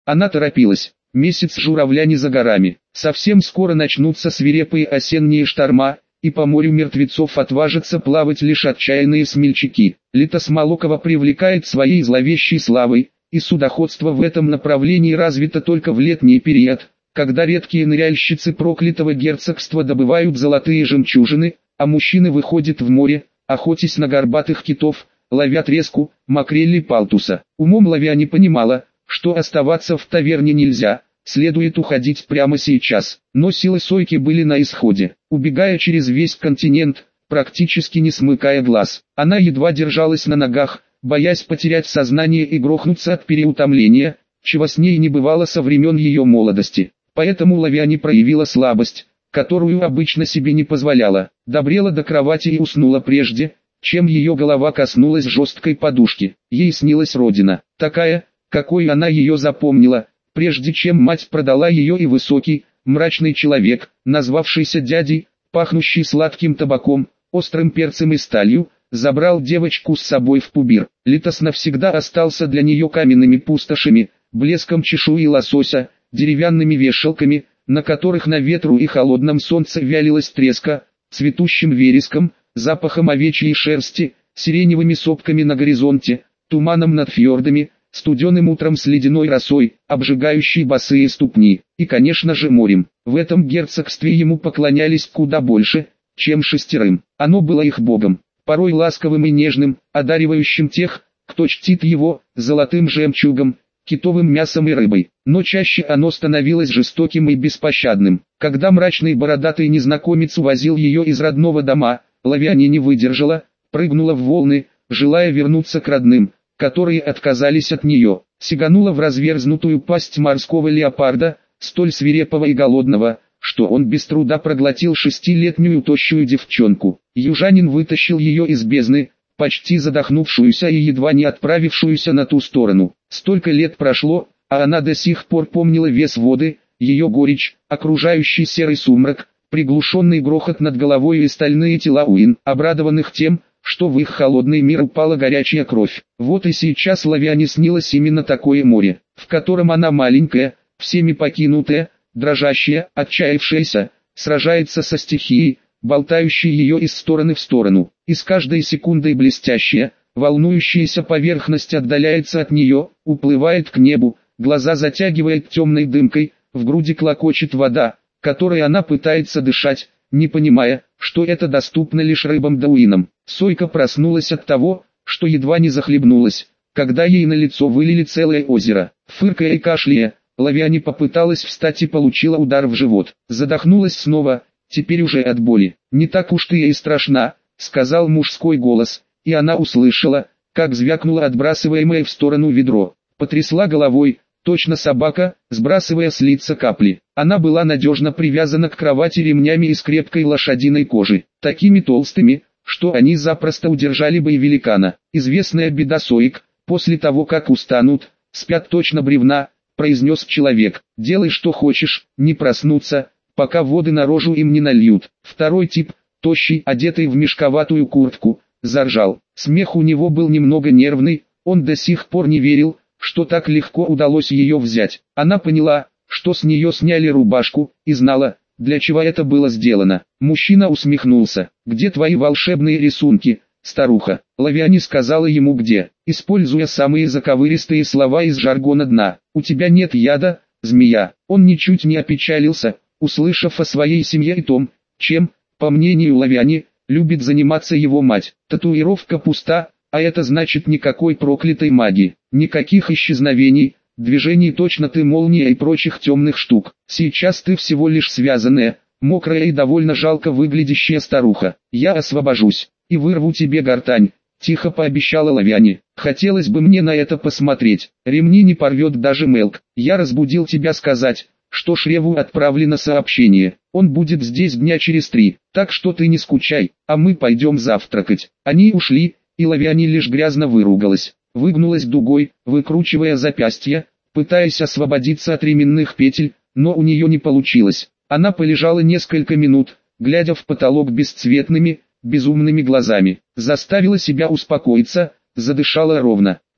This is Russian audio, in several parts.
Она торопилась. Месяц журавля не за горами. Совсем скоро начнутся свирепые осенние шторма, и по морю мертвецов отважатся плавать лишь отчаянные смельчаки. Литосмолокова привлекает своей зловещей славой, и судоходство в этом направлении развито только в летний период, когда редкие ныряльщицы проклятого герцогства добывают золотые жемчужины, а мужчины выходят в море, охотясь на горбатых китов, ловя треску, макрель и палтуса. Умом ловя не понимала, что оставаться в таверне нельзя, следует уходить прямо сейчас. Но силы Сойки были на исходе. Убегая через весь континент, практически не смыкая глаз, она едва держалась на ногах, боясь потерять сознание и грохнуться от переутомления, чего с ней не бывало со времен ее молодости. Поэтому ловя не проявила слабость, которую обычно себе не позволяла, добрела до кровати и уснула прежде, чем ее голова коснулась жесткой подушки. Ей снилась родина, такая, какой она ее запомнила, прежде чем мать продала ее, и высокий, мрачный человек, назвавшийся дядей, пахнущий сладким табаком, острым перцем и сталью, забрал девочку с собой в Пубир. Литос навсегда остался для нее каменными пустошами, блеском чешуи лосося, деревянными вешалками, на которых на ветру и холодном солнце вялилась треска, цветущим вереском, запахом овечьей шерсти, сиреневыми сопками на горизонте, туманом над фьордами, студеным утром с ледяной росой, обжигающей босые ступни, и, конечно же, морем. В этом герцогстве ему поклонялись куда больше, чем шестерым. Оно было их богом, порой ласковым и нежным, одаривающим тех, кто чтит его, золотым жемчугом, китовым мясом и рыбой. Но чаще оно становилось жестоким и беспощадным. Когда мрачный бородатый незнакомец увозил ее из родного дома, Лавиане не выдержала, прыгнула в волны, желая вернуться к родным, которые отказались от нее, сиганула в разверзнутую пасть морского леопарда, столь свирепого и голодного, что он без труда проглотил 6-летнюю тощую девчонку. Южанин вытащил ее из бездны, почти задохнувшуюся и едва не отправившуюся на ту сторону. Столько лет прошло, а она до сих пор помнила вес воды, ее горечь, окружающий серый сумрак, приглушенный грохот над головой и стальные тела Уин, обрадованных тем, что в их холодный мир упала горячая кровь. Вот и сейчас Лавиане снилось именно такое море, в котором она маленькая, всеми покинутая, дрожащая, отчаявшаяся, сражается со стихией, болтающей ее из стороны в сторону, и с каждой секундой блестящая, волнующаяся поверхность отдаляется от нее, уплывает к небу, глаза затягивает темной дымкой, в груди клокочет вода, которой она пытается дышать, не понимая, что это доступно лишь рыбам да уинам. Сойка проснулась от того, что едва не захлебнулась, когда ей на лицо вылили целое озеро. Фыркая и кашляя, Лавиане попыталась встать и получила удар в живот. Задохнулась снова, теперь уже от боли. «Не так уж ты и страшна», — сказал мужской голос, и она услышала, как звякнуло отбрасываемое в сторону ведро. Потрясла головой, точно собака, сбрасывая с лица капли. Она была надежно привязана к кровати ремнями из крепкой лошадиной кожи, такими толстыми, что они запросто удержали бы и великана. Известная беда соек, после того как устанут, спят точно бревна, произнес человек. Делай что хочешь, не проснуться, пока воды на рожу им не нальют. Второй тип, тощий, одетый в мешковатую куртку, заржал. Смех у него был немного нервный, он до сих пор не верил, что так легко удалось ее взять. Она поняла, что с нее сняли рубашку, и знала, для чего это было сделано. Мужчина усмехнулся. «Где твои волшебные рисунки, старуха?» Лавиане сказала ему где, используя самые заковыристые слова из жаргона дна. «У тебя нет яда, змея». Он ничуть не опечалился, услышав о своей семье и том, чем, по мнению Лавиане, любит заниматься его мать. Татуировка пуста, а это значит никакой проклятой магии, никаких исчезновений, движений точно ты молния и прочих темных штук. Сейчас ты всего лишь связанная, мокрая и довольно жалко выглядящая старуха. Я освобожусь и вырву тебе гортань, тихо пообещала Лавиане. Хотелось бы мне на это посмотреть. Ремни не порвет даже Мелк. Я разбудил тебя сказать, что Шреву отправлено сообщение. Он будет здесь дня через 3, так что ты не скучай, а мы пойдем завтракать. Они ушли, и Лавиане лишь грязно выругалась, выгнулась дугой, выкручивая запястья, пытаясь освободиться от ременных петель, но у нее не получилось. Она полежала несколько минут, глядя в потолок бесцветными, безумными глазами, заставила себя успокоиться, задышала ровно.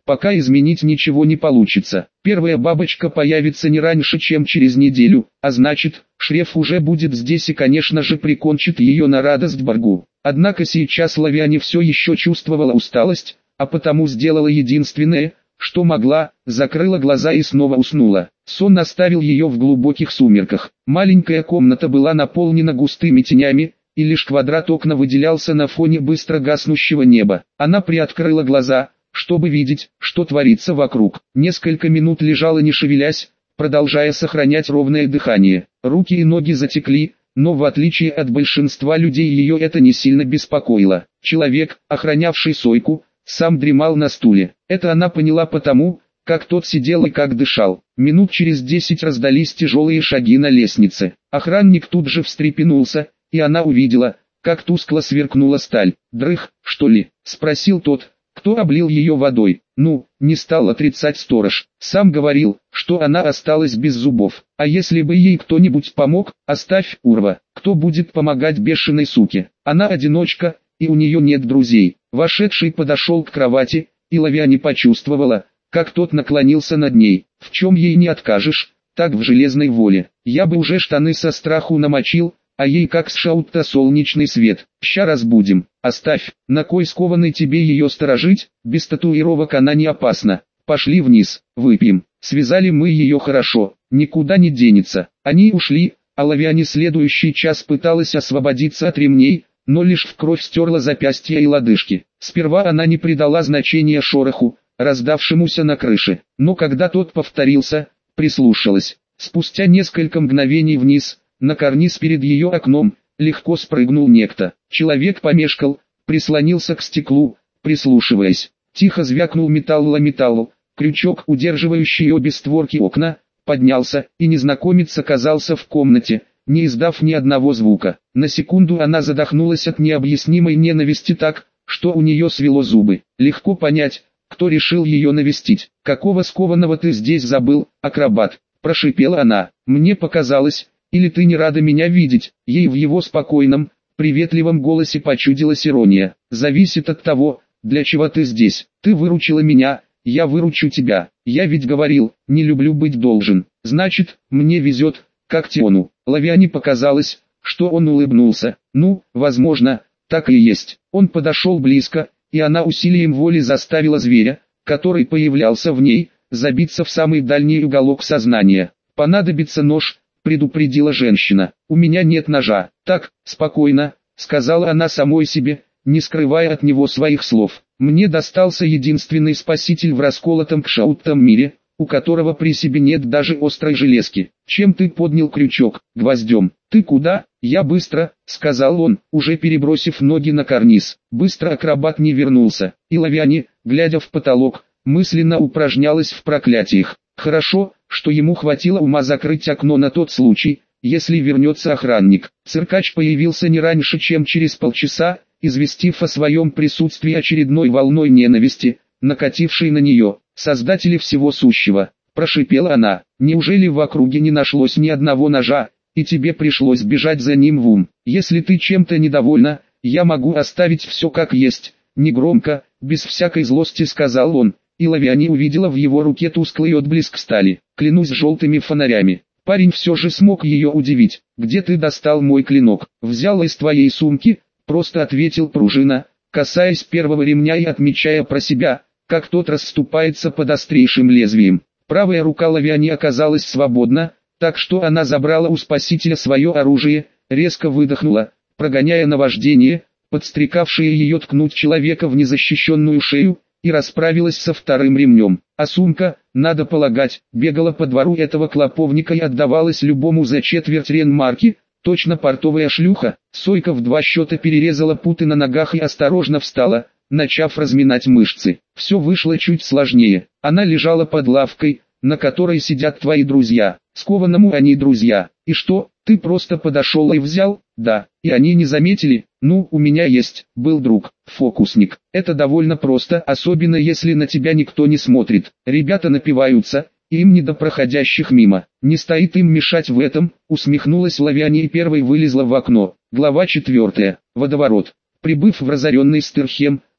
Пока изменить ничего не получится. Первая бабочка появится не раньше, чем через неделю, а значит, Шреф уже будет здесь и, конечно же, прикончит ее на радость Баргу. Однако сейчас Лавиане все еще чувствовала усталость, а потому сделала единственное, что могла, закрыла глаза и снова уснула. Сон оставил ее в глубоких сумерках. Маленькая комната была наполнена густыми тенями, и лишь квадрат окна выделялся на фоне быстро гаснущего неба. Она приоткрыла глаза, чтобы видеть, что творится вокруг. Несколько минут лежала не шевелясь, продолжая сохранять ровное дыхание. Руки и ноги затекли, но в отличие от большинства людей ее это не сильно беспокоило. Человек, охранявший Сойку, сам дремал на стуле. Это она поняла потому, как тот сидел и как дышал. Минут через 10 раздались тяжелые шаги на лестнице. Охранник тут же встрепенулся, и она увидела, как тускло сверкнула сталь. «Дрых, что ли?» — спросил тот, кто облил ее водой. «Ну», — не стал отрицать сторож. «Сам говорил, что она осталась без зубов. А если бы ей кто-нибудь помог, оставь, Урва. Кто будет помогать бешеной суке? Она одиночка, и у нее нет друзей». Вошедший подошел к кровати, и Лавиане почувствовала, как тот наклонился над ней. В чем ей не откажешь, так в железной воле. Я бы уже штаны со страху намочил, а ей как с шаут-то солнечный свет. Ща разбудим. Оставь, на кой скованный тебе ее сторожить, без татуировок она не опасна. Пошли вниз, выпьем. Связали мы ее хорошо, никуда не денется. Они ушли, а Лавиане следующий час пыталась освободиться от ремней, но лишь в кровь стерла запястья и лодыжки. Сперва она не придала значения шороху, раздавшемуся на крыше, но когда тот повторился, прислушалась. Спустя несколько мгновений вниз, на карниз перед ее окном, легко спрыгнул некто. Человек помешкал, прислонился к стеклу, прислушиваясь. Тихо звякнул металл о металл, крючок, удерживающий обе створки окна, поднялся, и незнакомец оказался в комнате, не издав ни одного звука. На секунду она задохнулась от необъяснимой ненависти так, что у нее свело зубы. Легко понять, кто решил ее навестить. «Какого скованного ты здесь забыл, акробат?» – прошипела она. «Мне показалось, или ты не рада меня видеть?» Ей в его спокойном, приветливом голосе почудилась ирония. «Зависит от того, для чего ты здесь. Ты выручила меня, я выручу тебя. Я ведь говорил, не люблю быть должен. Значит, мне везет, как Тиону». Лавиане показалось, что он улыбнулся. Ну, возможно, так и есть. Он подошел близко, и она усилием воли заставила зверя, который появлялся в ней, забиться в самый дальний уголок сознания. «Понадобится нож», — предупредила женщина. «У меня нет ножа». «Так, спокойно», — сказала она самой себе, не скрывая от него своих слов. «Мне достался единственный спаситель в расколотом кшаутом мире, у которого при себе нет даже острой железки. Чем ты поднял крючок? Гвоздем. Ты куда?» «Я быстро», — сказал он, уже перебросив ноги на карниз. Быстро акробат не вернулся, и Лавиане, глядя в потолок, мысленно упражнялась в проклятиях. Хорошо, что ему хватило ума закрыть окно на тот случай, если вернется охранник. Циркач появился не раньше, чем через полчаса, известив о своем присутствии очередной волной ненависти, накатившей на нее. «Создатели всего сущего», — прошипела она, — «неужели в округе не нашлось ни одного ножа, и тебе пришлось бежать за ним в ум? Если ты чем-то недовольна, я могу оставить все как есть», — негромко, без всякой злости сказал он, и Лавиане увидела в его руке тусклый отблеск стали. «Клянусь желтыми фонарями». Парень все же смог ее удивить. «Где ты достал мой клинок?» «Взял из твоей сумки», — просто ответил пружина, касаясь первого ремня и отмечая про себя, как тот расступается под острейшим лезвием. Правая рука Лавиане оказалась свободна, так что она забрала у спасителя свое оружие, резко выдохнула, прогоняя наваждение, подстрекавшее ее ткнуть человека в незащищенную шею, и расправилась со вторым ремнем. А сумка, надо полагать, бегала по двору этого клоповника и отдавалась любому за четверть ренмарки, точно портовая шлюха. Сойка в 2 счета перерезала путы на ногах и осторожно встала, начав разминать мышцы. Все вышло чуть сложнее. Она лежала под лавкой, на которой сидят твои друзья. Скованному они друзья. И что, ты просто подошел и взял? Да, и они не заметили? Ну, у меня был друг, фокусник. Это довольно просто, особенно если на тебя никто не смотрит. Ребята напиваются, и им не до проходящих мимо. Не стоит им мешать в этом, усмехнулась Лавиане и первой вылезла в окно. Глава 4. Водоворот. Прибыв в разоренный Стерхем,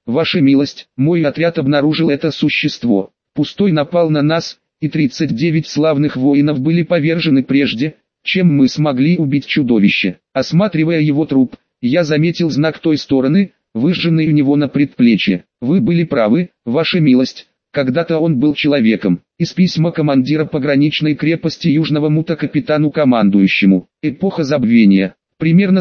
Ваша милость, мой отряд обнаружил это существо. Пустой напал на нас, и 39 славных воинов были повержены прежде, чем мы смогли убить чудовище. Осматривая его труп, я заметил знак той стороны, выжженный у него на предплечье. Вы были правы, ваша милость, когда-то он был человеком. Из письма командира пограничной крепости Южного Мута капитану командующему. Эпоха забвения. Примерно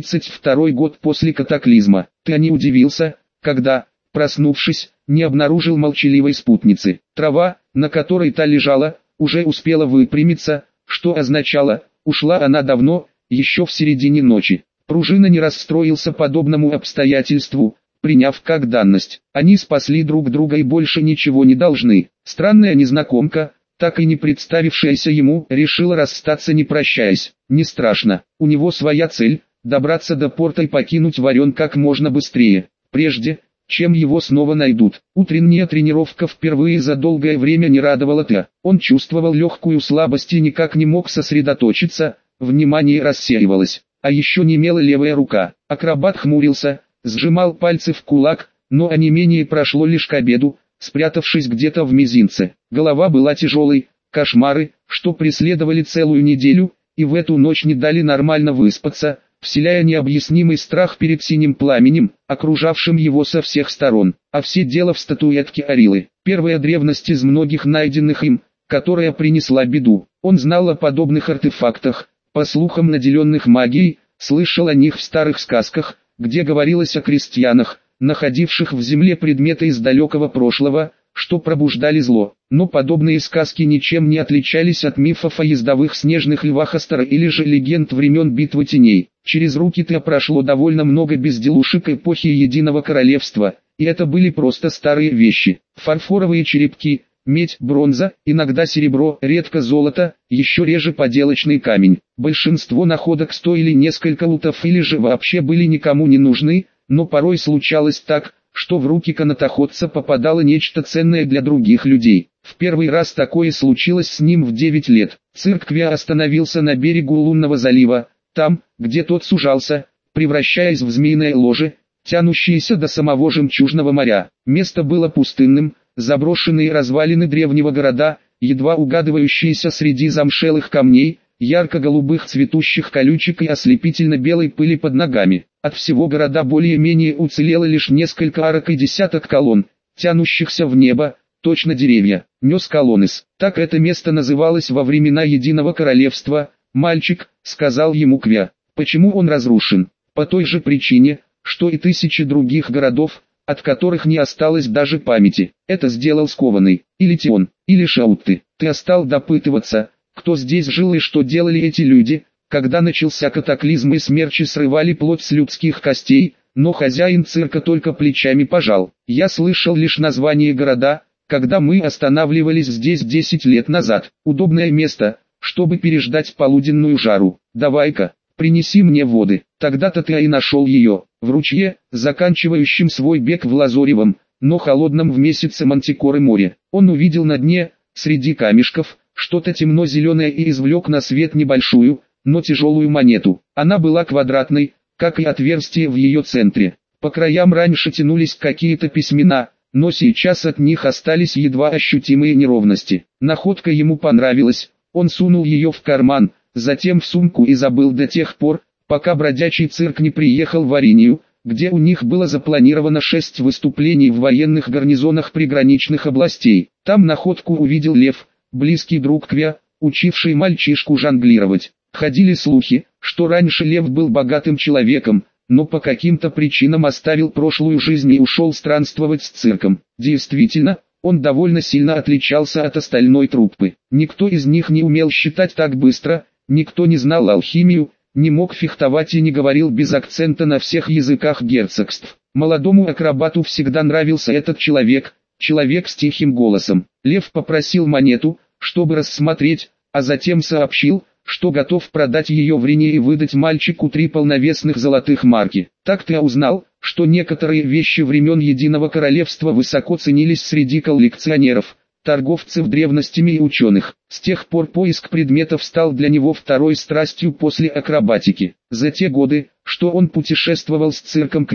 132 год после катаклизма. Ты не удивился, когда, проснувшись, не обнаружил молчаливой спутницы. Трава, на которой та лежала, уже успела выпрямиться, что означало, ушла она давно, еще в середине ночи. Пружина не расстроился подобному обстоятельству, приняв как данность. Они спасли друг друга и больше ничего не должны. Странная незнакомка, так и не представившаяся ему, решила расстаться не прощаясь. Не страшно, у него своя цель – добраться до порта и покинуть Варен как можно быстрее, прежде чем его снова найдут. Утренняя тренировка впервые за долгое время не радовала Т. Он чувствовал легкую слабость и никак не мог сосредоточиться, внимание рассеивалось. А еще немела левая рука. Акробат хмурился, сжимал пальцы в кулак, но онемение прошло лишь к обеду, спрятавшись где-то в мизинце. Голова была тяжелой, кошмары, что преследовали целую неделю, и в эту ночь не дали нормально выспаться, вселяя необъяснимый страх перед синим пламенем, окружавшим его со всех сторон. А все дело в статуэтке Арилы, первая древность из многих найденных им, которая принесла беду. Он знал о подобных артефактах, по слухам наделенных магией, слышал о них в старых сказках, где говорилось о крестьянах, находивших в земле предметы из далекого прошлого, что пробуждали зло. Но подобные сказки ничем не отличались от мифов о ездовых снежных львах Астора или же легенд времен битвы теней. Через руки Т прошло довольно много безделушек эпохи Единого Королевства, и это были просто старые вещи. Фарфоровые черепки, медь, бронза, иногда серебро, редко золото, еще реже поделочный камень. Большинство находок стоили несколько лутов или же вообще были никому не нужны, но порой случалось так, что в руки канатоходца попадало нечто ценное для других людей. В первый раз такое случилось с ним в 9 лет. Цирк Квя остановился на берегу Лунного залива, там, где тот сужался, превращаясь в змеиное ложе, тянущееся до самого Жемчужного моря. Место было пустынным, заброшенные развалины древнего города, едва угадывающиеся среди замшелых камней, ярко-голубых цветущих колючек и ослепительно-белой пыли под ногами. От всего города более-менее уцелело лишь несколько арок и десяток колонн, тянущихся в небо, точно деревья. Нес колоннес. Так это место называлось во времена Единого Королевства. «Мальчик», — сказал ему Квя. Почему он разрушен? По той же причине, что и тысячи других городов, от которых не осталось даже памяти. Это сделал скованный, или Тион, или Шаутты. Ты стал допытываться, кто здесь жил и что делали эти люди, когда начался катаклизм и смерчи срывали плоть с людских костей, но хозяин цирка только плечами пожал. Я слышал лишь название города, когда мы останавливались здесь 10 лет назад. Удобное место, чтобы переждать полуденную жару. Давай-ка, принеси мне воды. Тогда-то ты и нашел ее, в ручье, заканчивающем свой бег в лазоревом, но холодном в месяце Мантикоры море. Он увидел на дне, среди камешков, что-то темно-зеленое и извлек на свет небольшую, но тяжелую монету. Она была квадратной, как и отверстие в ее центре. По краям раньше тянулись какие-то письмена, но сейчас от них остались едва ощутимые неровности. Находка ему понравилась, он сунул ее в карман, затем в сумку и забыл до тех пор, пока бродячий цирк не приехал в Аринию, где у них было запланировано 6 выступлений в военных гарнизонах приграничных областей. Там находку увидел Лев, близкий друг Квя, учивший мальчишку жонглировать. Ходили слухи, что раньше Лев был богатым человеком, но по каким-то причинам оставил прошлую жизнь и ушел странствовать с цирком. Действительно, он довольно сильно отличался от остальной труппы. Никто из них не умел считать так быстро, никто не знал алхимию, не мог фехтовать и не говорил без акцента на всех языках герцогств. Молодому акробату всегда нравился этот человек с тихим голосом. Лев попросил монету, чтобы рассмотреть, а затем сообщил, что готов продать ее в Рине и выдать мальчику 3 полновесных золотых марки. Так ты узнал, что некоторые вещи времен Единого Королевства высоко ценились среди коллекционеров, торговцев древностями и ученых. С тех пор поиск предметов стал для него второй страстью после акробатики. За те годы, что он путешествовал с цирком Квя,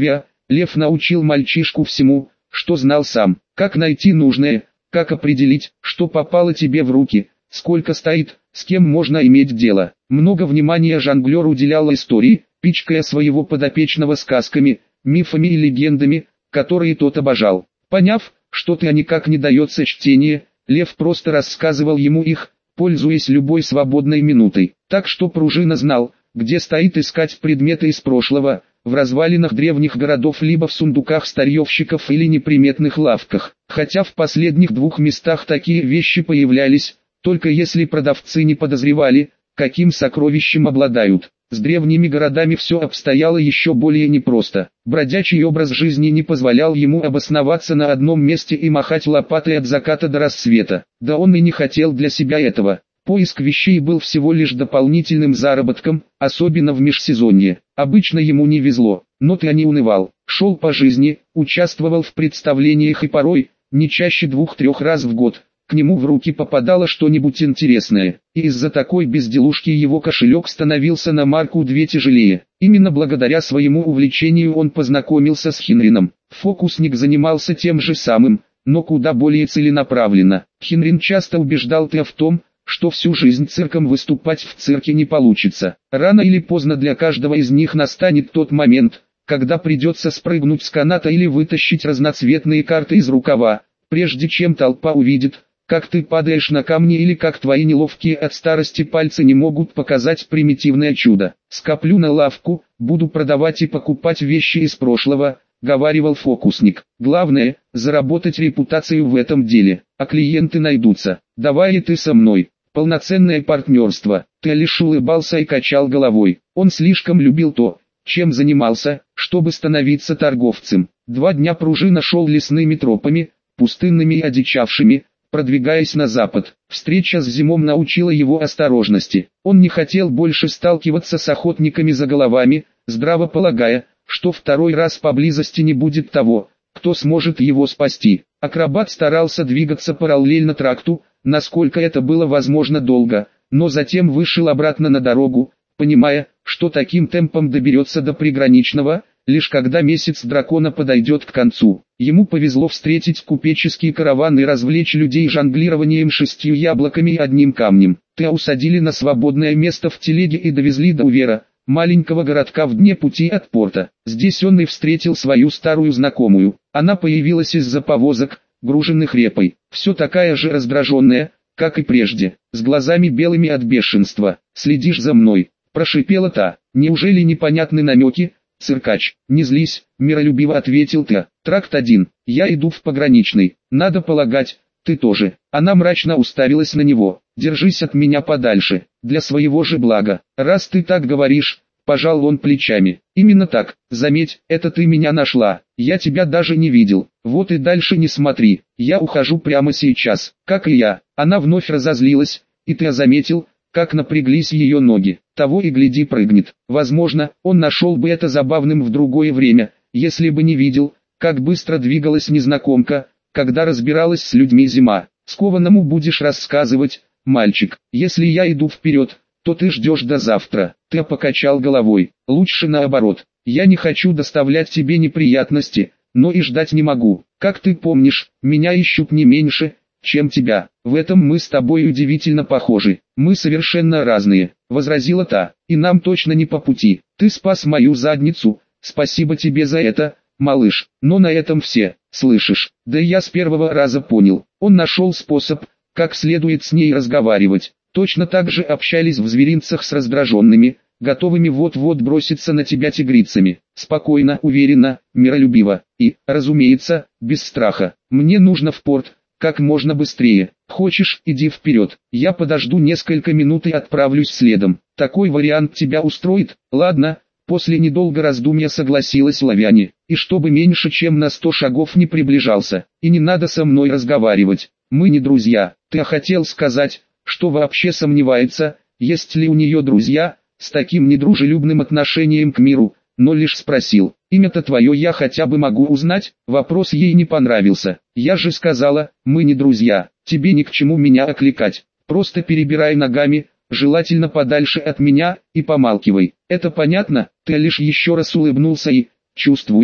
Лев научил мальчишку всему, что знал сам. Как найти нужное, как определить, что попало тебе в руки, сколько стоит, с кем можно иметь дело. Много внимания жонглер уделял истории, пичкая своего подопечного сказками, мифами и легендами, которые тот обожал. Поняв, что-то никак не дается чтение, Лев просто рассказывал ему их, пользуясь любой свободной минутой. Так что Пружина знал, где стоит искать предметы из прошлого, в развалинах древних городов либо в сундуках старьевщиков или неприметных лавках. Хотя в последних двух местах такие вещи появлялись, только если продавцы не подозревали, каким сокровищем обладают. С древними городами все обстояло еще более непросто. Бродячий образ жизни не позволял ему обосноваться на одном месте и махать лопатой от заката до рассвета. Да он и не хотел для себя этого. Поиск вещей был всего лишь дополнительным заработком, особенно в межсезонье. Обычно ему не везло, но ты не унывал. Шел по жизни, участвовал в представлениях и порой, не чаще 2-3 раз в год, к нему в руки попадало что-нибудь интересное, и из-за такой безделушки его кошелек становился на марку 2 тяжелее. Именно благодаря своему увлечению он познакомился с Хенрином. Фокусник занимался тем же самым, но куда более целенаправленно. Хенрин часто убеждал Теа в том, что всю жизнь цирком выступать в цирке не получится. Рано или поздно для каждого из них настанет тот момент, когда придется спрыгнуть с каната или вытащить разноцветные карты из рукава, прежде чем толпа увидит, как ты падаешь на камни или как твои неловкие от старости пальцы не могут показать примитивное чудо. «Скоплю на лавку, буду продавать и покупать вещи из прошлого», — говаривал фокусник. «Главное, заработать репутацию в этом деле, а клиенты найдутся. Давай и ты со мной». Полноценное партнерство. Ты лишь улыбался и качал головой. Он слишком любил то, чем занимался, чтобы становиться торговцем. 2 дня Пружина шел лесными тропами, пустынными и одичавшими, продвигаясь на запад. Встреча с Зимом научила его осторожности. Он не хотел больше сталкиваться с охотниками за головами, здраво полагая, что второй раз поблизости не будет того, кто сможет его спасти. Акробат старался двигаться параллельно тракту, насколько это было возможно долго, но затем вышел обратно на дорогу, понимая, что таким темпом доберется до приграничного, лишь когда месяц дракона подойдет к концу. Ему повезло встретить купеческий караван и развлечь людей жонглированием 6 яблоками и 1 камнем. Теа усадили на свободное место в телеге и довезли до Увера, маленького городка в дне пути от порта. Здесь он и встретил свою старую знакомую. Она появилась из-за повозок, груженных репой, все такая же раздраженная, как и прежде, с глазами белыми от бешенства. «Следишь за мной», — прошипела та. «Неужели непонятны намеки?» «Циркач, не злись», — миролюбиво ответил Теа. «Тракт 1, я иду в пограничный, надо полагать, ты тоже». Она мрачно уставилась на него. «Держись от меня подальше, для своего же блага. Раз ты так говоришь», — пожал он плечами. «Именно так, заметь, это ты меня нашла, я тебя даже не видел. Вот и дальше не смотри, я ухожу прямо сейчас». «Как и я». Она вновь разозлилась, и Теа заметил, как напряглись ее ноги. Того и гляди прыгнет. Возможно, он нашел бы это забавным в другое время, если бы не видел, как быстро двигалась незнакомка, когда разбиралась с людьми Зима. «Скованному будешь рассказывать, мальчик, если я иду вперед, то ты ждешь до завтра». Теа покачал головой. «Лучше наоборот. Я не хочу доставлять тебе неприятности, но и ждать не могу. Как ты помнишь, меня ищут не меньше, чем тебя. В этом мы с тобой удивительно похожи. Мы совершенно разные», — возразила та. «И нам точно не по пути. Ты спас мою задницу, спасибо тебе за это, малыш. Но на этом все, слышишь?» Да я с первого раза понял. Он нашел способ, как следует с ней разговаривать. Точно так же общались в зверинцах с раздраженными, готовыми вот-вот броситься на тебя тигрицами. Спокойно, уверенно, миролюбиво. И, разумеется, без страха. «Мне нужно в порт, как можно быстрее. Хочешь, иди вперед. Я подожду несколько минут и отправлюсь следом. Такой вариант тебя устроит?» «Ладно». После недолго раздумья согласилась Лавяне. «И чтобы меньше чем на 100 шагов не приближался. И не надо со мной разговаривать. Мы не друзья». Ты хотел сказать, что вообще сомневается, есть ли у нее друзья, с таким недружелюбным отношением к миру, но лишь спросил. «Имя-то твое я хотя бы могу узнать?» Вопрос ей не понравился. «Я же сказала, мы не друзья, тебе ни к чему меня окликать. Просто перебирай ногами, желательно подальше от меня, и помалкивай. Это понятно?» Ты лишь еще раз улыбнулся и, чувствуя,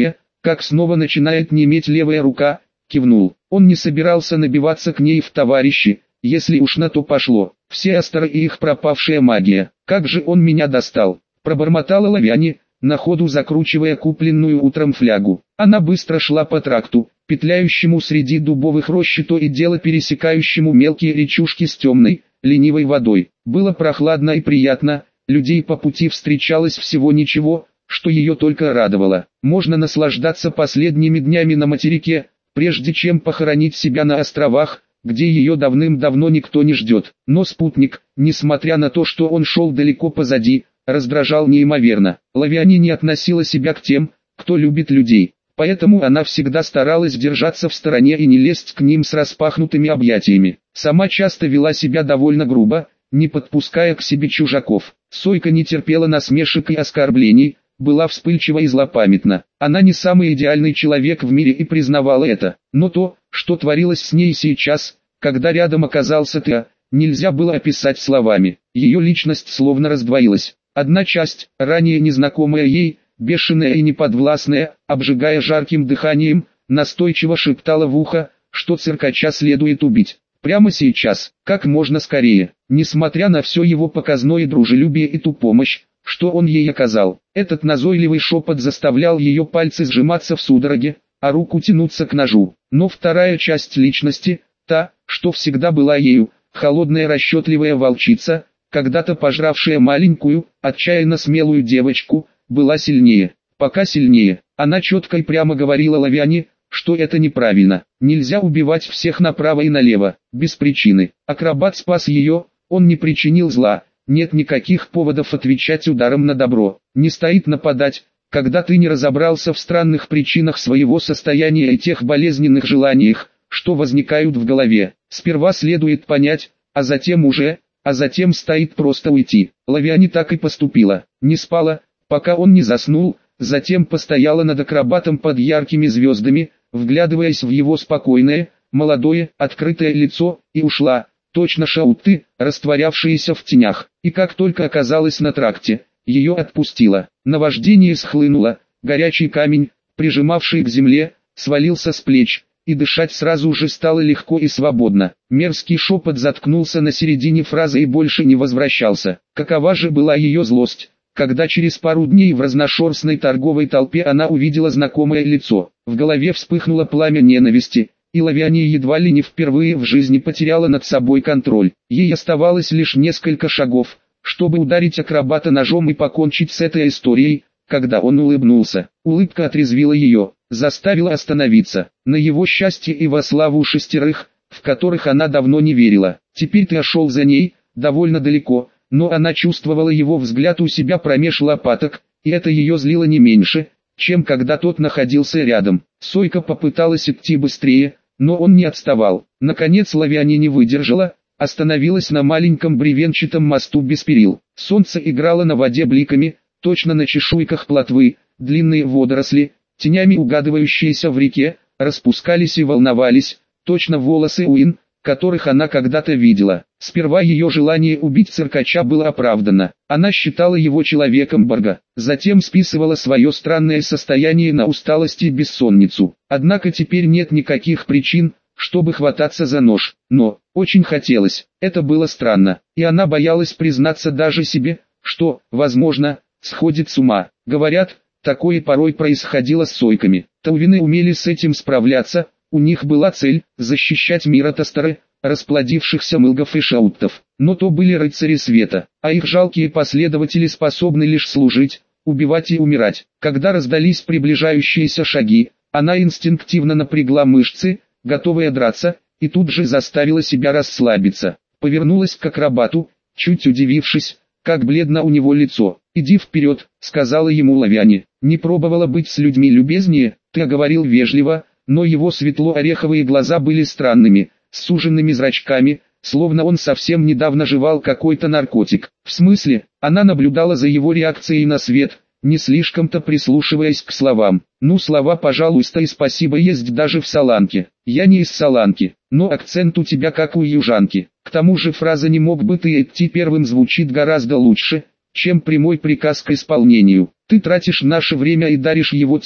как снова начинает неметь левая рука, кивнул. Он не собирался набиваться к ней в товарищи, если уж на то пошло. Все Асторы и их пропавшая магия. Как же он меня достал, пробормотала Лавиане, на ходу закручивая купленную утром флягу. Она быстро шла по тракту, петляющему среди дубовых рощ, то и дело пересекающему мелкие речушки с темной, ленивой водой. Было прохладно и приятно, людей по пути встречалось всего ничего, что ее только радовало. Можно наслаждаться последними днями на материке, прежде чем похоронить себя на островах, где ее давным-давно никто не ждет. Но спутник, несмотря на то, что он шел далеко позади, раздражал неимоверно. Лавиане не относила себя к тем, кто любит людей, поэтому она всегда старалась держаться в стороне и не лезть к ним с распахнутыми объятиями. Сама часто вела себя довольно грубо, не подпуская к себе чужаков. Сойка не терпела насмешек и оскорблений, была вспыльчива и злопамятна. Она не самый идеальный человек в мире и признавала это, но то, что творилось с ней сейчас, когда рядом оказался ты, нельзя было описать словами. Ее личность словно раздвоилась. Одна часть, ранее незнакомая ей, бешеная и неподвластная, обжигая жарким дыханием, настойчиво шептала в ухо, что циркача следует убить. Прямо сейчас, как можно скорее, несмотря на все его показное дружелюбие и ту помощь, что он ей оказал. Этот назойливый шепот заставлял ее пальцы сжиматься в судороге, а руку тянуться к ножу. Но вторая часть личности, та, что всегда была ею, холодная расчетливая волчица, когда-то пожравшая маленькую, отчаянно смелую девочку, была сильнее. Пока сильнее. Она четко и прямо говорила Лавиане, что это неправильно. Нельзя убивать всех направо и налево, без причины. Акробат спас ее, он не причинил зла. Нет никаких поводов отвечать ударом на добро. Не стоит нападать, когда ты не разобрался в странных причинах своего состояния и тех болезненных желаниях, что возникают в голове. Сперва следует понять, а затем стоит просто уйти. Лавиане так и поступила. Не спала, пока он не заснул, затем постояла над акробатом под яркими звездами, вглядываясь в его спокойное, молодое, открытое лицо, и ушла. Точно шауты, растворявшиеся в тенях, и как только оказалась на тракте, ее отпустило. Наваждение схлынуло, горячий камень, прижимавший к земле, свалился с плеч, и дышать сразу же стало легко и свободно. Мерзкий шепот заткнулся на середине фразы и больше не возвращался. Какова же была ее злость, когда через пару дней в разношерстной торговой толпе она увидела знакомое лицо. В голове вспыхнуло пламя ненависти, и Лавиане едва ли не впервые в жизни потеряла над собой контроль. Ей оставалось лишь несколько шагов, чтобы ударить акробата ножом и покончить с этой историей, когда он улыбнулся. Улыбка отрезвила ее, заставила остановиться. На его счастье и во славу шестерых, в которых она давно не верила. Теперь ты шел за ней, довольно далеко, но она чувствовала его взгляд у себя промеж лопаток, и это ее злило не меньше, чем когда тот находился рядом. Сойка попыталась идти быстрее, но он не отставал. Наконец Лавиане не выдержала, остановилась на маленьком бревенчатом мосту без перил. Солнце играло на воде бликами, точно на чешуйках плотвы, длинные водоросли, тенями угадывающиеся в реке, распускались и волновались, точно волосы Уин, которых она когда-то видела. Сперва ее желание убить циркача было оправдано. Она считала его человеком Борга, затем списывала свое странное состояние на усталость и бессонницу. Однако теперь нет никаких причин, чтобы хвататься за нож. Но, очень хотелось, это было странно, и она боялась признаться даже себе, что, возможно, сходит с ума. Говорят, такое порой происходило с сойками. Таувины умели с этим справляться, у них была цель – защищать мир от Астары, расплодившихся мылгов и шауттов. Но то были рыцари света, а их жалкие последователи способны лишь служить, убивать и умирать. Когда раздались приближающиеся шаги, она инстинктивно напрягла мышцы, готовая драться, и тут же заставила себя расслабиться. Повернулась к акробату, чуть удивившись, как бледно у него лицо. «Иди вперед», — сказала ему Лавиане. Не пробовала быть с людьми любезнее, ты говорил вежливо, но его светло-ореховые глаза были странными, с суженными зрачками, словно он совсем недавно жевал какой-то наркотик. В смысле, она наблюдала за его реакцией на свет, не слишком-то прислушиваясь к словам. Ну, слова «пожалуйста» и «спасибо» есть даже в Саланке. Я не из Саланки, но акцент у тебя как у южанки. К тому же фраза «не мог бы ты идти первым» звучит гораздо лучше, чем прямой приказ к исполнению. Ты тратишь наше время и даришь его тем,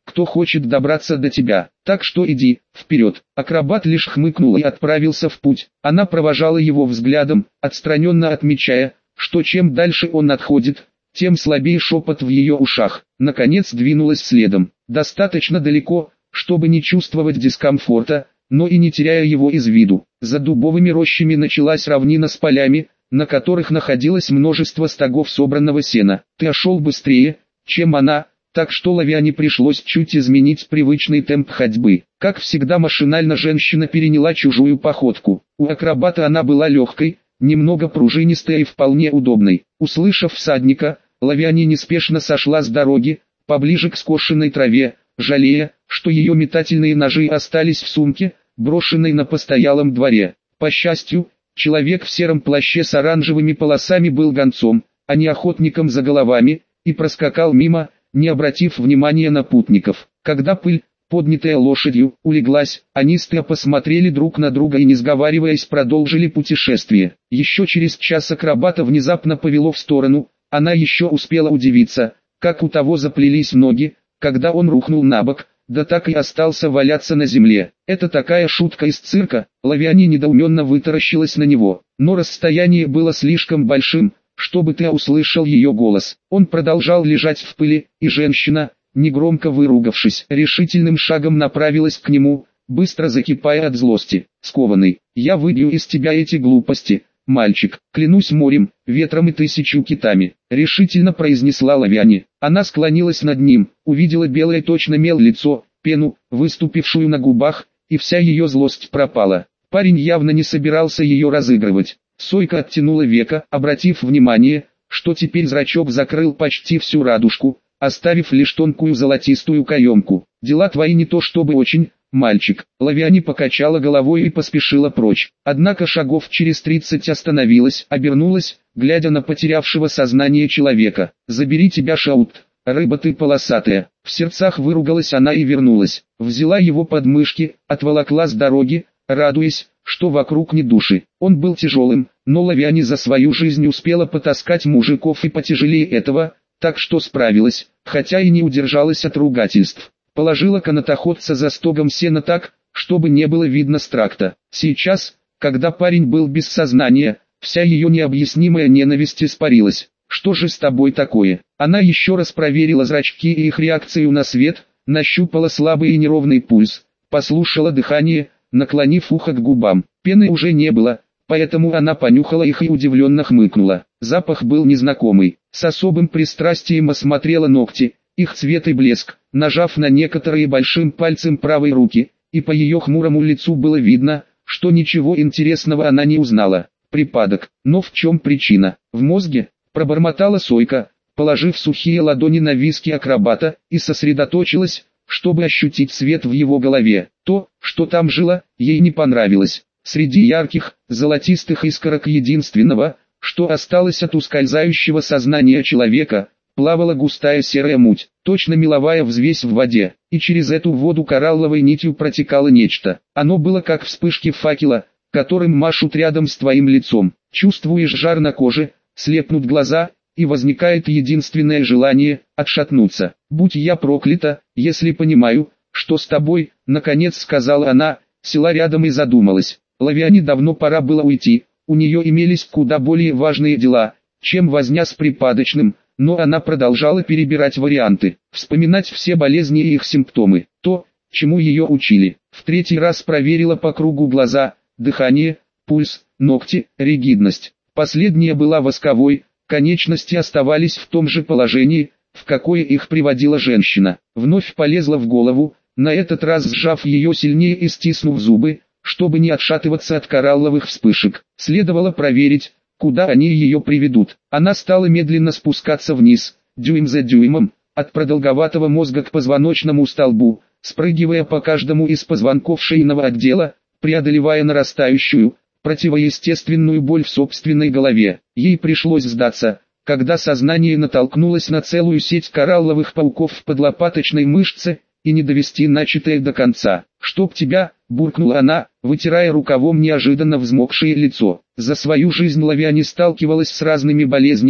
кто хочет добраться до тебя. Так что иди, вперед. Акробат лишь хмыкнул и отправился в путь. Она провожала его взглядом, отстраненно отмечая, что чем дальше он отходит, тем слабее шепот в ее ушах. Наконец двинулась следом. Достаточно далеко, чтобы не чувствовать дискомфорта, но и не теряя его из виду. За дубовыми рощами началась равнина с полями, на которых находилось множество стогов собранного сена. Ты шел быстрее, чем она, так что Лавиане пришлось чуть изменить привычный темп ходьбы. Как всегда машинально женщина переняла чужую походку. У акробата она была легкой, немного пружинистой и вполне удобной. Услышав всадника, Лавиане неспешно сошла с дороги, поближе к скошенной траве, жалея, что ее метательные ножи остались в сумке, брошенной на постоялом дворе. По счастью, человек в сером плаще с оранжевыми полосами был гонцом, а не охотником за головами, и проскакал мимо, не обратив внимания на путников. Когда пыль, поднятая лошадью, улеглась, они посмотрели друг на друга и не сговариваясь продолжили путешествие. Еще через час акробата внезапно повело в сторону, она еще успела удивиться, как у того заплелись ноги, когда он рухнул на бок, да так и остался валяться на земле. Это такая шутка из цирка. Лавиане недоуменно вытаращилась на него, но расстояние было слишком большим, чтобы ты услышал ее голос. Он продолжал лежать в пыли, и женщина, негромко выругавшись, решительным шагом направилась к нему, быстро закипая от злости. Скованный, я выбью из тебя эти глупости, мальчик, клянусь морем, ветром и 1000 китами, решительно произнесла Лавиане. Она склонилась над ним, увидела белое точно мел лицо, пену, выступившую на губах, и вся ее злость пропала. Парень явно не собирался ее разыгрывать. Сойка оттянула веко, обратив внимание, что теперь зрачок закрыл почти всю радужку, оставив лишь тонкую золотистую каемку. Дела твои не то чтобы очень, мальчик. Лавиане покачала головой и поспешила прочь. Однако шагов через 30 остановилась, обернулась, глядя на потерявшего сознание человека. «Забери тебя, Шаут, рыба ты полосатая!» В сердцах выругалась она и вернулась. Взяла его под мышки, отволокла с дороги, радуясь, что вокруг ни души. Он был тяжелым, но Лавиане за свою жизнь успела потаскать мужиков и потяжелее этого, так что справилась, хотя и не удержалась от ругательств. Положила канатоходца за стогом сена так, чтобы не было видно с тракта. Сейчас, когда парень был без сознания, вся ее необъяснимая ненависть испарилась. «Что же с тобой такое?» Она еще раз проверила зрачки и их реакцию на свет, нащупала слабый и неровный пульс, послушала дыхание, наклонив ухо к губам. Пены уже не было, поэтому она понюхала их и удивленно хмыкнула. Запах был незнакомый. С особым пристрастием осмотрела ногти, их цвет и блеск, нажав на некоторые большим пальцем правой руки, и по ее хмурому лицу было видно, что ничего интересного она не узнала. Припадок. Но в чем причина? В мозге? Пробормотала Сойка, положив сухие ладони на виски акробата, и сосредоточилась, чтобы ощутить свет в его голове. То, что там жило, ей не понравилось. Среди ярких, золотистых искорок единственного, что осталось от ускользающего сознания человека, плавала густая серая муть, точно меловая взвесь в воде, и через эту воду коралловой нитью протекало нечто. Оно было как вспышки факела, которым машут рядом с твоим лицом. Чувствуешь жар на коже, слепнут глаза, и возникает единственное желание – отшатнуться. «Будь я проклята, если понимаю, что с тобой», – наконец сказала она, села рядом и задумалась. Лавиане давно пора было уйти, у нее имелись куда более важные дела, чем возня с припадочным, но она продолжала перебирать варианты, вспоминать все болезни и их симптомы, то, чему ее учили. В 3-й раз проверила по кругу глаза, дыхание, пульс, ногти, ригидность. Последняя была восковой, конечности оставались в том же положении, в какое их приводила женщина. Вновь полезла в голову, на этот раз сжав ее сильнее и стиснув зубы, чтобы не отшатываться от коралловых вспышек. Следовало проверить, куда они ее приведут. Она стала медленно спускаться вниз, дюйм за дюймом, от продолговатого мозга к позвоночному столбу, спрыгивая по каждому из позвонков шейного отдела, преодолевая нарастающую, противоестественную боль в собственной голове. Ей пришлось сдаться, когда сознание натолкнулось на целую сеть коралловых пауков в подлопаточной мышце, и не довести начатое до конца. «Чтоб тебя!» – буркнула она, вытирая рукавом неожиданно взмокшее лицо. За свою жизнь Лавиане сталкивалась с разными болезнями,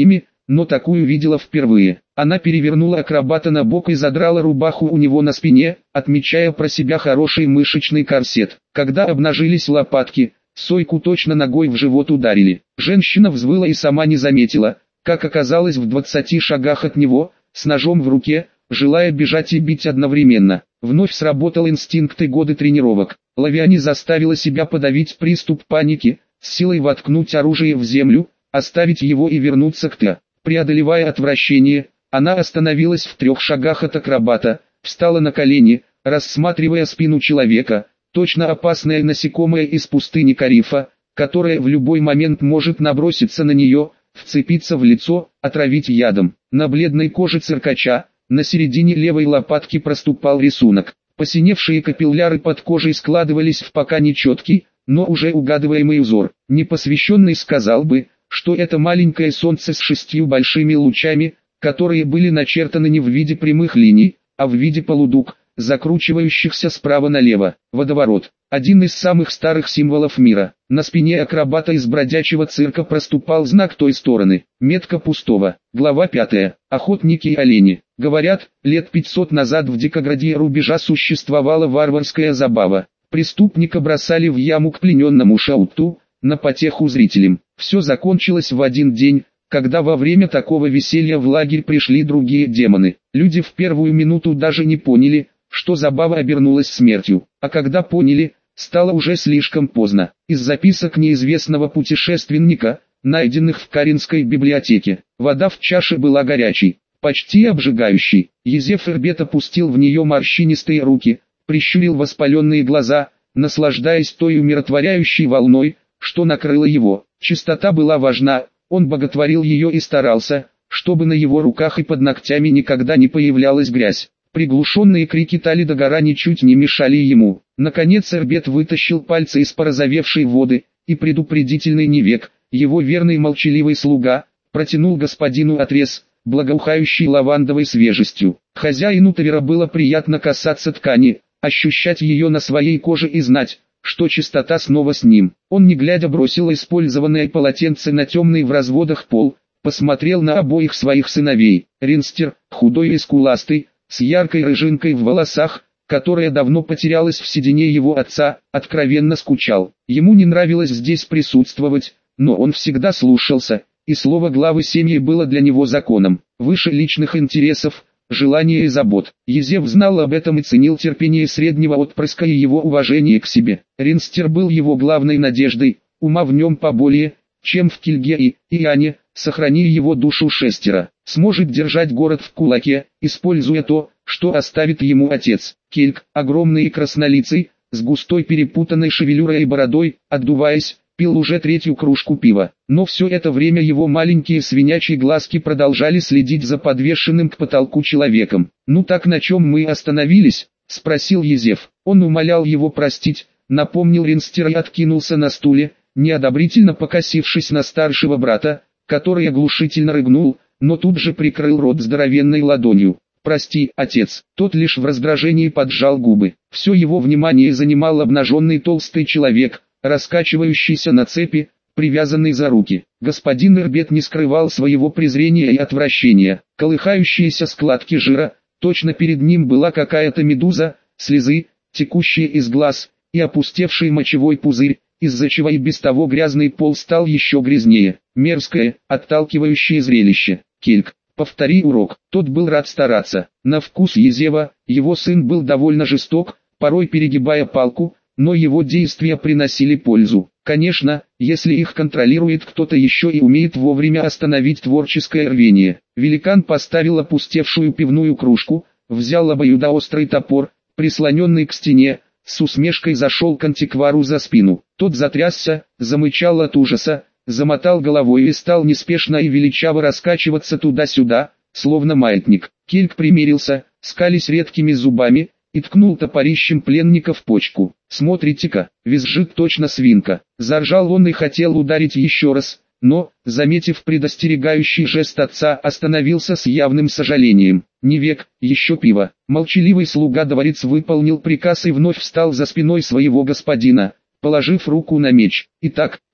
но такую видела впервые. Она перевернула акробата на бок и задрала рубаху у него на спине, отмечая про себя хороший мышечный корсет. Когда обнажились лопатки, Сойку точно ногой в живот ударили. Женщина взвыла и сама не заметила, как оказалась в 20 шагах от него, с ножом в руке, желая бежать и бить одновременно. Вновь сработал инстинкт и годы тренировок. Лавиане заставила себя подавить приступ паники, с силой воткнуть оружие в землю, оставить его и вернуться к Т. Преодолевая отвращение, она остановилась в 3 шагах от акробата, встала на колени, рассматривая спину человека, точно опасное насекомое из пустыни Карифа, которое в любой момент может наброситься на нее, вцепиться в лицо, отравить ядом. На бледной коже циркача, на середине левой лопатки проступал рисунок. Посиневшие капилляры под кожей складывались в пока нечеткий, но уже угадываемый узор. Непосвященный сказал бы, что это маленькое солнце с 6 большими лучами, которые были начертаны не в виде прямых линий, а в виде полудуг, закручивающихся справа налево. Водоворот – один из самых старых символов мира. На спине акробата из бродячего цирка проступал знак той стороны. Метка пустого. Глава 5. Охотники и олени. Говорят, лет 500 назад в дикограде рубежа существовала варварская забава. Преступника бросали в яму к плененному шауту, на потеху зрителям. Все закончилось в один день, когда во время такого веселья в лагерь пришли другие демоны. Люди в первую минуту даже не поняли, что забава обернулась смертью, а когда поняли, стало уже слишком поздно. Из записок неизвестного путешественника, найденных в Каринской библиотеке, вода в чаше была горячей, почти обжигающей. Езеф Эрбет опустил в нее морщинистые руки, прищурил воспаленные глаза, наслаждаясь той умиротворяющей волной, что накрыла его. Чистота была важна, он боготворил ее и старался, чтобы на его руках и под ногтями никогда не появлялась грязь. Приглушенные крики Талида Гора ничуть не мешали ему. Наконец Эрбет вытащил пальцы из порозовевшей воды, и предупредительный Невек, его верный молчаливый слуга, протянул господину отрез, благоухающий лавандовой свежестью. Хозяину Тавера было приятно касаться ткани, ощущать ее на своей коже и знать, что чистота снова с ним. Он не глядя бросил использованное полотенце на темный в разводах пол, посмотрел на обоих своих сыновей. Ринстер, худой и скуластый, с яркой рыжинкой в волосах, которая давно потерялась в седине его отца, откровенно скучал. Ему не нравилось здесь присутствовать, но он всегда слушался, и слово главы семьи было для него законом, выше личных интересов, желания и забот. Езев знал об этом и ценил терпение среднего отпрыска и его уважение к себе. Ринстер был его главной надеждой, ума в нем поболее, чем в Кильге и Иоанне. Сохрани его душу шестеро, сможет держать город в кулаке, используя то, что оставит ему отец. Кельк, огромный и краснолицый, с густой перепутанной шевелюрой и бородой, отдуваясь, пил уже 3-ю кружку пива. Но все это время его маленькие свинячьи глазки продолжали следить за подвешенным к потолку человеком. «Ну так на чем мы остановились?» – спросил Езев. Он умолял его простить, напомнил Ринстер и откинулся на стуле, неодобрительно покосившись на старшего брата, который оглушительно рыгнул, но тут же прикрыл рот здоровенной ладонью. «Прости, отец». Тот лишь в раздражении поджал губы. Все его внимание занимал обнаженный толстый человек, раскачивающийся на цепи, привязанный за руки. Господин Эрбет не скрывал своего презрения и отвращения. Колыхающиеся складки жира, точно перед ним была какая-то медуза, слезы, текущие из глаз, и опустевший мочевой пузырь, из-за чего и без того грязный пол стал еще грязнее. Мерзкое, отталкивающее зрелище. Кельк, повтори урок. Тот был рад стараться. На вкус Езева, его сын был довольно жесток, порой перегибая палку, но его действия приносили пользу. Конечно, если их контролирует кто-то еще и умеет вовремя остановить творческое рвение. Великан поставил опустевшую пивную кружку, взял обоюдоострый топор, прислоненный к стене, с усмешкой зашел к антиквару за спину. Тот затрясся, замычал от ужаса, замотал головой и стал неспешно и величаво раскачиваться туда-сюда, словно маятник. Кельк примирился, скались редкими зубами, и ткнул топорищем пленника в почку. «Смотрите-ка, визжит точно свинка». Заржал он и хотел ударить еще раз, но, заметив предостерегающий жест отца, остановился с явным сожалением. «Невек, еще пиво». Молчаливый слуга-дворец выполнил приказ и вновь встал за спиной своего господина, положив руку на меч. «Итак,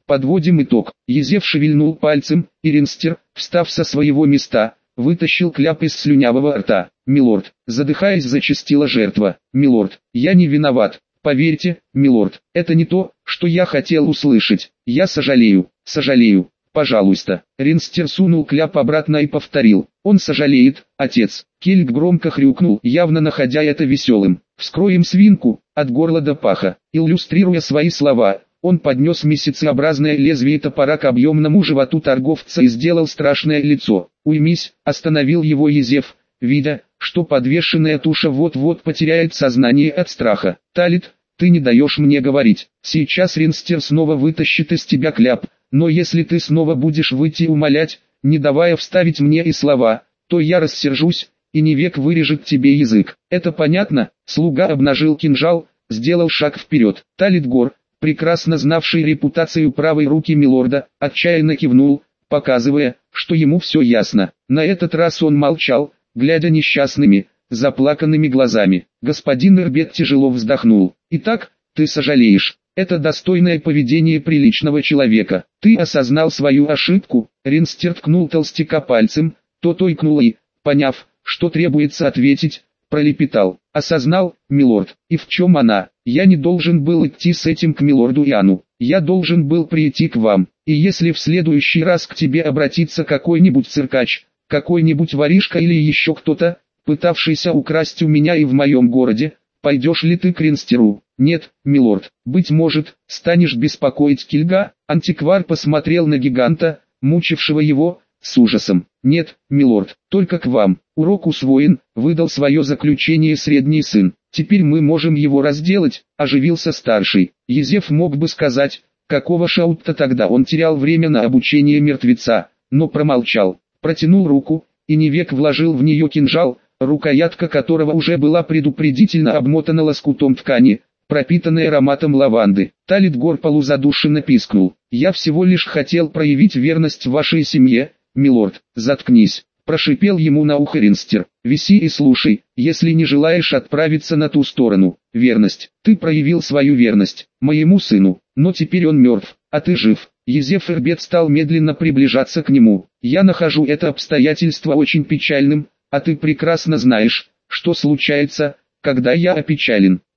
Подводим итог. Езев шевельнул пальцем, и Ринстер, встав со своего места, вытащил кляп из слюнявого рта. «Милорд», задыхаясь, зачастила жертва. «Милорд, я не виноват. Поверьте, милорд, это не то, что я хотел услышать. Я сожалею, сожалею. Пожалуйста». Ринстер сунул кляп обратно и повторил: «Он сожалеет, отец». Кельк громко хрюкнул, явно находя это веселым. «Вскроем свинку, от горла до паха». Иллюстрируя свои слова, он поднес месяцеобразное лезвие топора к объемному животу торговца и сделал страшное лицо. «Уймись», остановил его Езев, видя, что подвешенная туша вот-вот потеряет сознание от страха. «Талит, ты не даешь мне говорить. Сейчас Ринстер снова вытащит из тебя кляп, но если ты снова будешь выйти умолять, не давая вставить мне и слова, то я рассержусь, и Невек вырежет тебе язык. Это понятно?» Слуга обнажил кинжал, сделал шаг вперед. Талит Гор, прекрасно знавший репутацию правой руки милорда, отчаянно кивнул, показывая, что ему все ясно. На этот раз он молчал, глядя несчастными, заплаканными глазами. Господин Эрбет тяжело вздохнул. «Итак, ты сожалеешь. Это достойное поведение приличного человека. Ты осознал свою ошибку». Ринстер ткнул толстяка пальцем, тот ойкнул и, поняв, что требуется ответить, пролепетал: «Осознал, милорд, и в чем она? Я не должен был идти с этим к милорду Иану. Я должен был прийти к вам, и если в следующий раз к тебе обратится какой-нибудь циркач, какой-нибудь воришка или еще кто-то, пытавшийся украсть у меня и в моем городе, пойдешь ли ты к Ринстеру?» «Нет, милорд, быть может, станешь беспокоить Кильга?» Антиквар посмотрел на гиганта, мучившего его, с ужасом. «Нет, милорд, только к вам. Урок усвоен», выдал свое заключение средний сын. «Теперь мы можем его разделать», оживился старший. Езев мог бы сказать, какого шаутта тогда он терял время на обучение мертвеца, но промолчал. Протянул руку, и Невек вложил в нее кинжал, рукоятка которого уже была предупредительно обмотана лоскутом ткани, пропитанной ароматом лаванды. Талит Гор полузадушенно пискнул: «Я всего лишь хотел проявить верность вашей семье, милорд». «Заткнись», прошипел ему на ухо Ринстер. «Виси и слушай, если не желаешь отправиться на ту сторону. Верность. Ты проявил свою верность моему сыну, но теперь он мертв, а ты жив». Езев Эрбет стал медленно приближаться к нему. «Я нахожу это обстоятельство очень печальным, а ты прекрасно знаешь, что случается, когда я опечален.